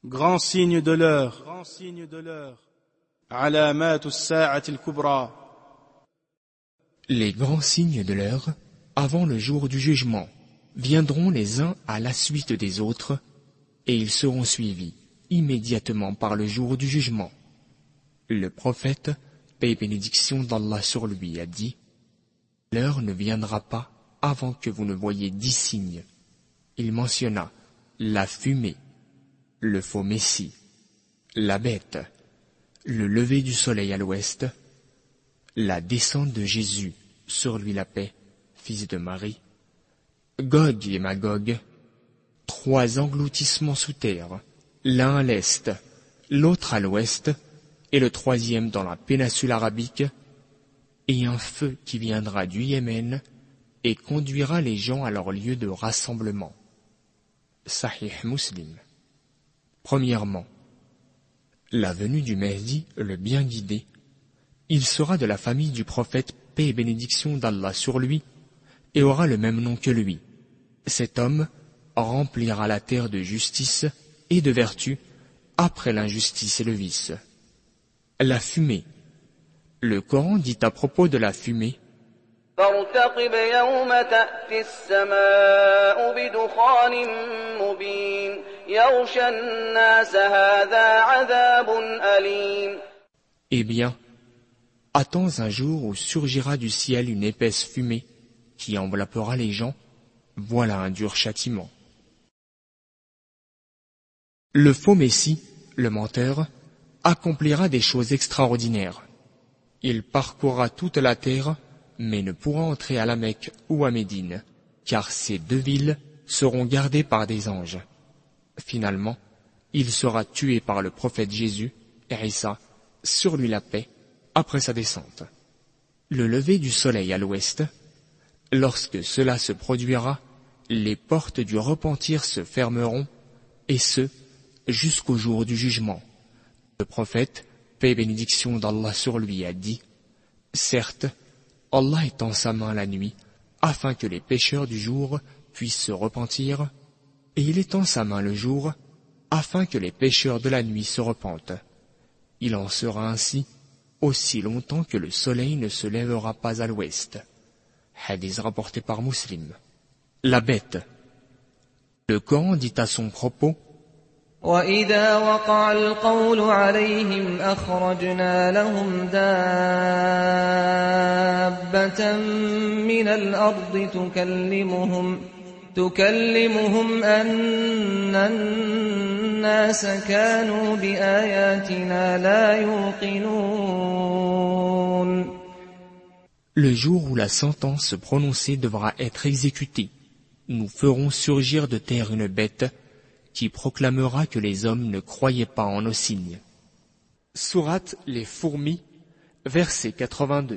Grand signe de l'heure. Alamat as-sa'at al-kubra. Les grands signes de l'heure, avant le jour du jugement, viendront les uns à la suite des autres, et ils seront suivis immédiatement par le jour du jugement. Le prophète, paix et bénédiction d'Allah sur lui, a dit: l'heure ne viendra pas avant que vous ne voyiez 10 signes. Il mentionna la fumée, le faux messie, la bête, le lever du soleil à l'ouest, la descente de Jésus, sur lui la paix, fils de Marie, Gog et Magog, 3 engloutissements sous terre, l'un à l'est, l'autre à l'ouest, et le 3e dans la péninsule arabique, et un feu qui viendra du Yémen et conduira les gens à leur lieu de rassemblement. Sahih Muslim. Premièrement, la venue du Mahdi, le bien guidé. Il sera de la famille du prophète, paix et bénédiction d'Allah sur lui, et aura le même nom que lui. Cet homme remplira la terre de justice et de vertu après l'injustice et le vice. La fumée. Le Coran dit à propos de la fumée: فارتقب يوم تأتي السماء بدخان مبين يغشى الناس هذا عذاب أليم. Eh bien, attends un jour où surgira du ciel une épaisse fumée qui enveloppera les gens. Voilà un dur châtiment. Le faux Messie, le menteur, accomplira des choses extraordinaires. Il parcourra toute la terre, mais ne pourra entrer à la Mecque ou à Médine, car ces 2 villes seront gardées par des anges. Finalement, il sera tué par le prophète Jésus, Isa, sur lui la paix, après sa descente. Le lever du soleil à l'ouest. Lorsque cela se produira, les portes du repentir se fermeront, et ce, jusqu'au jour du jugement. Le prophète, paix et bénédiction d'Allah sur lui, a dit: certes, Allah étend sa main la nuit, afin que les pécheurs du jour puissent se repentir, et il étend sa main le jour, afin que les pécheurs de la nuit se repentent. Il en sera ainsi aussi longtemps que le soleil ne se lèvera pas à l'ouest. Hadith rapporté par Muslim. La bête. Le Coran dit à son propos: وَإِذَا وَقَعَ الْقَوْلُ عَلَيْهِمْ أَخْرَجْنَا لَهُمْ دَابَّةً مِّنَ الْأَرْضِ تُكَلِّمُهُمْ أَنَّ النَّاسَ كَانُوا بِآيَاتِنَا لَا يُوقِنُونَ. Le jour où la sentence prononcée devra être exécutée, nous ferons surgir de terre une bête qui proclamera que les hommes ne croyaient pas en nos signes. Sourate les fourmis, verset 82.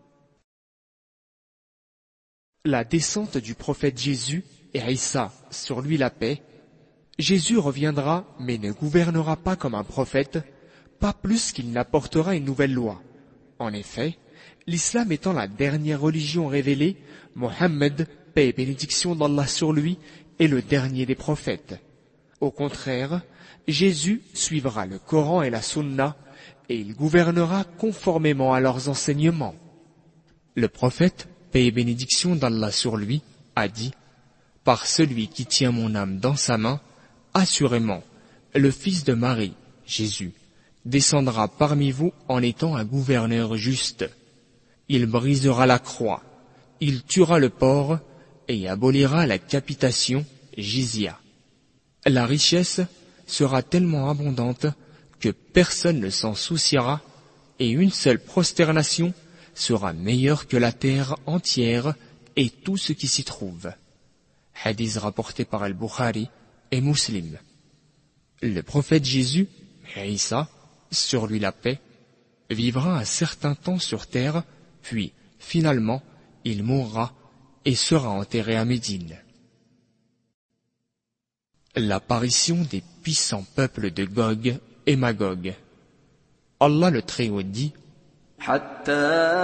La descente du prophète Jésus et Isa, sur lui la paix. Jésus reviendra, mais ne gouvernera pas comme un prophète, pas plus qu'il n'apportera une nouvelle loi. En effet, l'islam étant la dernière religion révélée, Mohammed, paix et bénédiction d'Allah sur lui, est le dernier des prophètes. Au contraire, Jésus suivra le Coran et la Sunna, et il gouvernera conformément à leurs enseignements. Le prophète, paix et bénédiction d'Allah sur lui, a dit: par celui qui tient mon âme dans sa main, assurément, le fils de Marie, Jésus, descendra parmi vous en étant un gouverneur juste. Il brisera la croix, il tuera le porc et abolira la capitation, jizya. La richesse sera tellement abondante que personne ne s'en souciera, et une seule prosternation sera meilleure que la terre entière et tout ce qui s'y trouve. Hadith rapporté par Al-Bukhari et Muslim. Le prophète Jésus, Isa, sur lui la paix, vivra un certain temps sur terre, puis, finalement, il mourra et sera enterré à Médine. L'apparition des puissants peuples de Gog et Magog. Allah le Très-Haut dit: حتى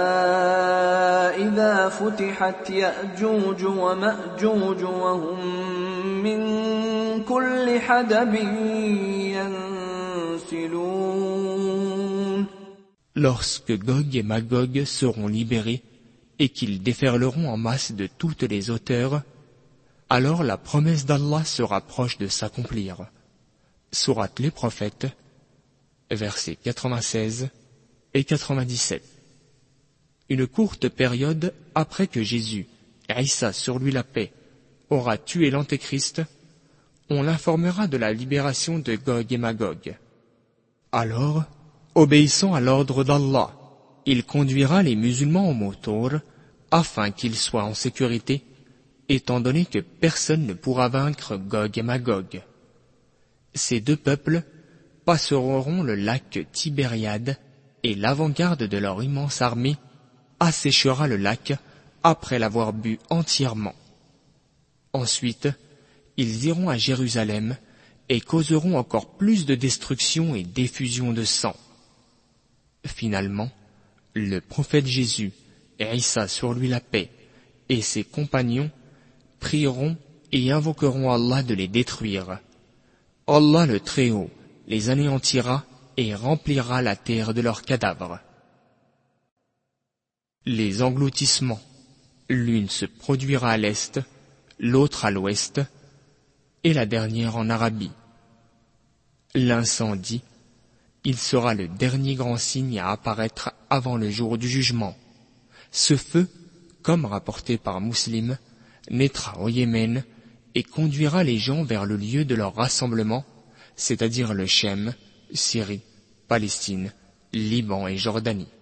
إذا فتحت يأجوج ومأجوج وهم من كل حدب ينسلون. Lorsque Gog et Magog seront libérés et qu'ils déferleront en masse de toutes les hauteurs, alors la promesse d'Allah sera proche de s'accomplir. Sourate les prophètes, versets 96 et 97. Une courte période après que Jésus, Isa sur lui la paix, aura tué l'Antéchrist, on l'informera de la libération de Gog et Magog. Alors, obéissant à l'ordre d'Allah, il conduira les musulmans au Mawtour afin qu'ils soient en sécurité, étant donné que personne ne pourra vaincre Gog et Magog. Ces deux peuples passeront le lac Tibériade et l'avant-garde de leur immense armée asséchera le lac après l'avoir bu entièrement. Ensuite, ils iront à Jérusalem et causeront encore plus de destruction et d'effusion de sang. Finalement, le prophète Jésus, et Isa sur lui la paix, et ses compagnons prieront et invoqueront Allah de les détruire. Allah le Très-Haut les anéantira et remplira la terre de leurs cadavres. Les engloutissements, l'une se produira à l'est, l'autre à l'ouest, et la dernière en Arabie. L'incendie, il sera le dernier grand signe à apparaître avant le jour du jugement. Ce feu, comme rapporté par Muslim, naîtra au Yémen et conduira les gens vers le lieu de leur rassemblement, c'est-à-dire le Chem, Syrie, Palestine, Liban et Jordanie.